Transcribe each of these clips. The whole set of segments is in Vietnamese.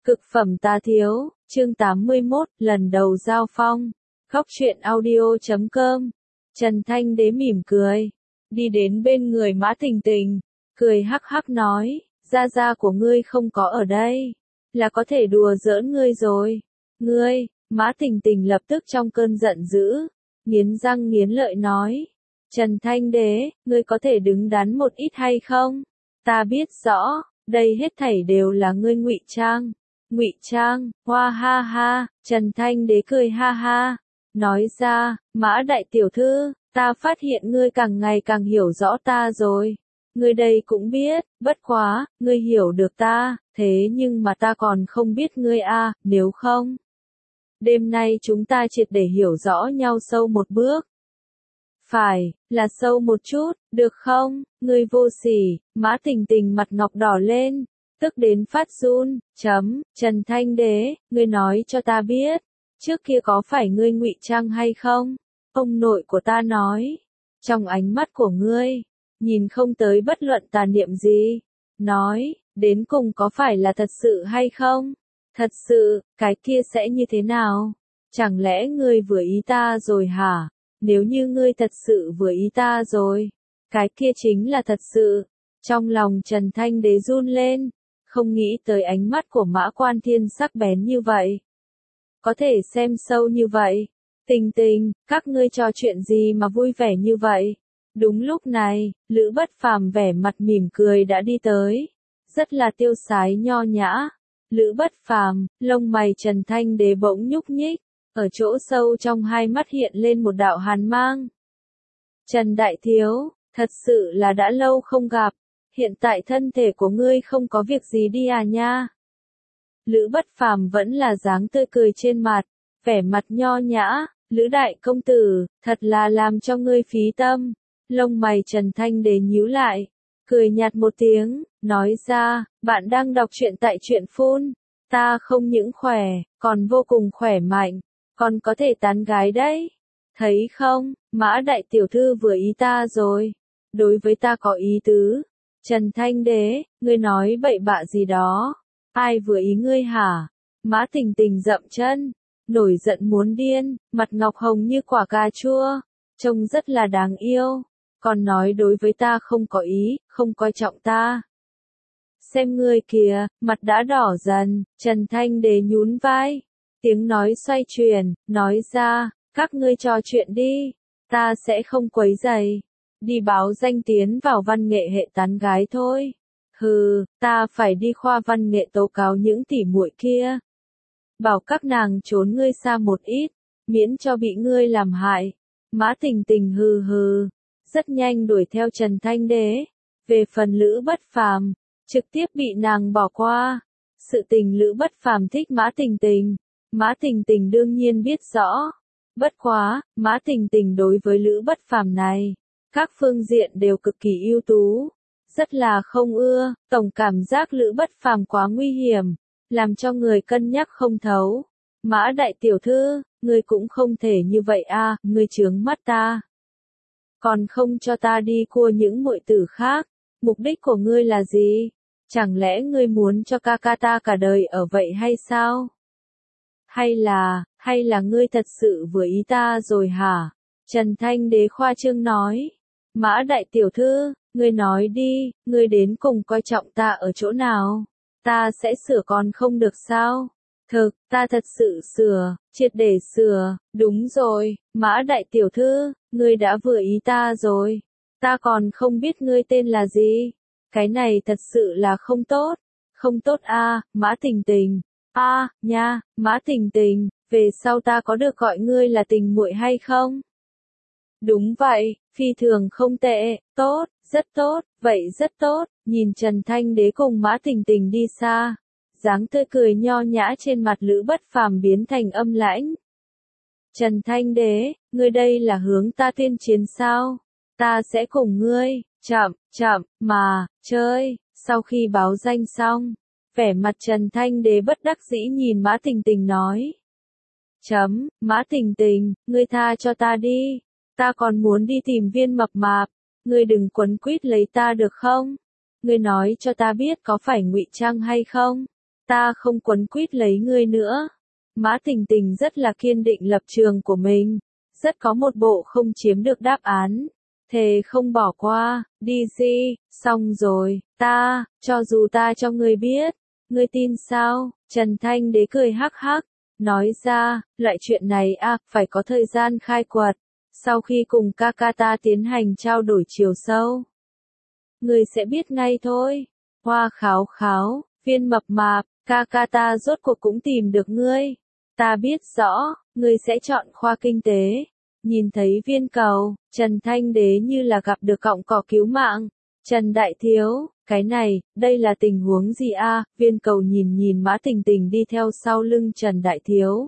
Cực phẩm tá thiếu, chương 81, lần đầu giao phong. Khóc chuyện audio.com. Trần Thanh Đế mỉm cười, đi đến bên người Mã Tình Tình, cười hắc hắc nói, gia gia của ngươi không có ở đây, là có thể đùa giỡn ngươi rồi. Ngươi, Mã Tình Tình lập tức trong cơn giận dữ, nghiến răng nghiến lợi nói, Trần Thanh Đế, ngươi có thể đứng đắn một ít hay không? Ta biết rõ, đây hết thảy đều là ngươi ngụy trang. Ngụy trang, hoa ha ha, Trần Thanh Đế cười ha ha, nói ra, Mã đại tiểu thư, ta phát hiện ngươi càng ngày càng hiểu rõ ta rồi. Ngươi đây cũng biết, bất quá, ngươi hiểu được ta, thế nhưng mà ta còn không biết ngươi a, nếu không. Đêm nay chúng ta triệt để hiểu rõ nhau sâu một bước. Phải, là sâu một chút, được không? Ngươi vô sỉ, Mã Tình Tình mặt ngọc đỏ lên, tức đến phát run, Trần Thanh Đế, ngươi nói cho ta biết, trước kia có phải ngươi ngụy trang hay không? Ông nội của ta nói, trong ánh mắt của ngươi, nhìn không tới bất luận tà niệm gì, nói, đến cùng có phải là thật sự hay không? Thật sự, cái kia sẽ như thế nào? Chẳng lẽ ngươi vừa ý ta rồi hả? Nếu như ngươi thật sự vừa ý ta rồi, cái kia chính là thật sự. Trong lòng Trần Thanh Đế run lên, không nghĩ tới ánh mắt của Mã Quan Thiên sắc bén như vậy. Có thể xem sâu như vậy. Tình Tình, các ngươi trò chuyện gì mà vui vẻ như vậy? Đúng lúc này, Lữ Bất Phàm vẻ mặt mỉm cười đã đi tới. Rất là tiêu sái nho nhã. Lữ Bất Phàm, lông mày Trần Thanh Đế bỗng nhúc nhích, ở chỗ sâu trong hai mắt hiện lên một đạo hàn mang. Trần Đại Thiếu, thật sự là đã lâu không gặp. Hiện tại thân thể của ngươi không có việc gì đi à nha? Lữ Bất Phàm vẫn là dáng tươi cười trên mặt, vẻ mặt nho nhã, Lữ đại công tử, thật là làm cho ngươi phí tâm. Lông mày Trần Thanh Đế nhíu lại, cười nhạt một tiếng, nói ra, bạn đang đọc truyện tại truyện phun, ta không những khỏe, còn vô cùng khỏe mạnh, còn có thể tán gái đấy. Thấy không, Mã đại tiểu thư vừa ý ta rồi, đối với ta có ý tứ. Trần Thanh Đế, ngươi nói bậy bạ gì đó? Ai vừa ý ngươi hả? Mã Tình Tình dậm chân, nổi giận muốn điên, mặt ngọc hồng như quả cà chua, trông rất là đáng yêu, còn nói đối với ta không có ý, không coi trọng ta. Xem ngươi kìa, mặt đã đỏ dần, Trần Thanh Đế nhún vai, tiếng nói xoay chuyển, nói ra, các ngươi trò chuyện đi, ta sẽ không quấy rầy. Đi báo danh tiến vào văn nghệ hệ tán gái thôi. Hừ, ta phải đi khoa văn nghệ tố cáo những tỉ muội kia. Bảo các nàng trốn ngươi xa một ít, miễn cho bị ngươi làm hại. Mã Tình Tình hừ hừ, rất nhanh đuổi theo Trần Thanh Đế. Về phần Lữ Bất Phàm, trực tiếp bị nàng bỏ qua. Sự tình Lữ Bất Phàm thích Mã Tình Tình, Mã Tình Tình đương nhiên biết rõ. Bất quá, Mã Tình Tình đối với Lữ Bất Phàm này, các phương diện đều cực kỳ ưu tú, rất là không ưa, tổng cảm giác Lữ Bất Phàm quá nguy hiểm, làm cho người cân nhắc không thấu. Mã đại tiểu thư, ngươi cũng không thể như vậy a, ngươi chướng mắt ta. Còn không cho ta đi cua những muội tử khác, mục đích của ngươi là gì? Chẳng lẽ ngươi muốn cho ca ca ta cả đời ở vậy hay sao? Hay là ngươi thật sự vừa ý ta rồi hả? Trần Thanh Đế khoa trương nói. Mã đại tiểu thư, ngươi nói đi, ngươi đến cùng coi trọng ta ở chỗ nào? Ta sẽ sửa còn không được sao? Ta thật sự sửa, triệt để sửa, đúng rồi, Mã đại tiểu thư, ngươi đã vừa ý ta rồi. Ta còn không biết ngươi tên là gì. Cái này thật sự là không tốt. Không tốt a, Mã Tình Tình. Nha, Mã Tình Tình, về sau ta có được gọi ngươi là tình muội hay không? Đúng vậy, phi thường không tệ, tốt, rất tốt, vậy rất tốt, nhìn Trần Thanh Đế cùng Mã Tình Tình đi xa, dáng tươi cười nho nhã trên mặt Lữ Bất Phàm biến thành âm lãnh. Trần Thanh Đế, ngươi đây là hướng ta tuyên chiến sao? Ta sẽ cùng ngươi, mà, chơi, sau khi báo danh xong, vẻ mặt Trần Thanh Đế bất đắc dĩ nhìn Mã Tình Tình nói. Mã Tình Tình, ngươi tha cho ta đi. Ta còn muốn đi tìm Viên Mập Mạp, ngươi đừng quấn quýt lấy ta được không? Ngươi nói cho ta biết có phải ngụy trang hay không? ta không quấn quýt lấy ngươi nữa. Mã Tình Tình rất là kiên định lập trường của mình, rất có một bộ không chiếm được đáp án, thề không bỏ qua, đi gì, xong rồi, cho dù ta cho ngươi biết, ngươi tin sao? Trần Thanh Đế cười hắc hắc, nói ra, loại chuyện này phải có thời gian khai quật, sau khi cùng ca ca ta tiến hành trao đổi chiều sâu. Ngươi sẽ biết ngay thôi. Hoa Kháo Kháo, Viên Mập Mạp, ca ca ta rốt cuộc cũng tìm được ngươi. Ta biết rõ, ngươi sẽ chọn khoa kinh tế. Nhìn thấy Viên Cầu, Trần Thanh Đế như là gặp được cọng cỏ cứu mạng. Trần Đại Thiếu, cái này, đây là tình huống gì a? Viên Cầu nhìn Mã Tình Tình đi theo sau lưng Trần Đại Thiếu.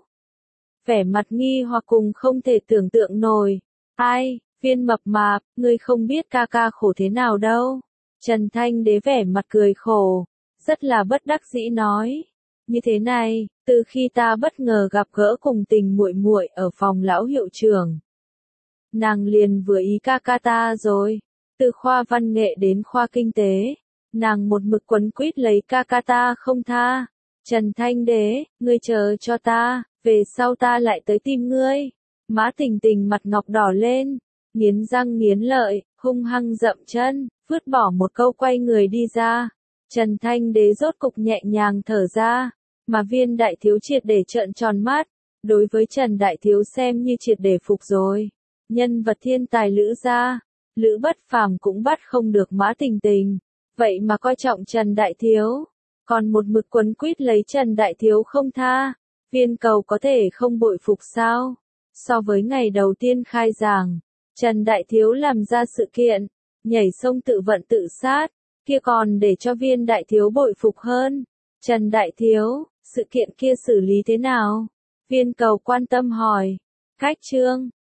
Vẻ mặt nghi hoặc cùng không thể tưởng tượng nổi. Ai, Viên Mập Mạp, ngươi không biết ca ca khổ thế nào đâu. Trần Thanh Đế vẻ mặt cười khổ, rất là bất đắc dĩ nói. Như thế này, từ khi ta bất ngờ gặp gỡ cùng Tình muội muội ở phòng lão hiệu trưởng, nàng liền vừa ý ca ca ta rồi. Từ khoa văn nghệ đến khoa kinh tế, nàng một mực quấn quýt lấy ca ca ta không tha. Trần Thanh Đế, ngươi chờ cho ta, về sau ta lại tới tìm ngươi. Mã Tình Tình mặt ngọc đỏ lên, nghiến răng nghiến lợi, hung hăng dậm chân, vứt bỏ một câu quay người đi ra. Trần Thanh Đế rốt cục nhẹ nhàng thở ra, mà Viên Đại Thiếu triệt để trợn tròn mắt, đối với Trần Đại Thiếu xem như triệt để phục rồi. Nhân vật thiên tài Lữ gia, Lữ Bất Phàm cũng bắt không được Mã Tình Tình, vậy mà coi trọng Trần Đại Thiếu, còn một mực quấn quýt lấy Trần Đại Thiếu không tha. Viên Cầu có thể không bội phục sao? So với ngày đầu tiên khai giảng, Trần Đại Thiếu làm ra sự kiện, nhảy sông tự vận tự sát, kia còn để cho Viên Đại Thiếu bội phục hơn. Trần Đại Thiếu, sự kiện kia xử lý thế nào? Viên Cầu quan tâm hỏi. Cách chương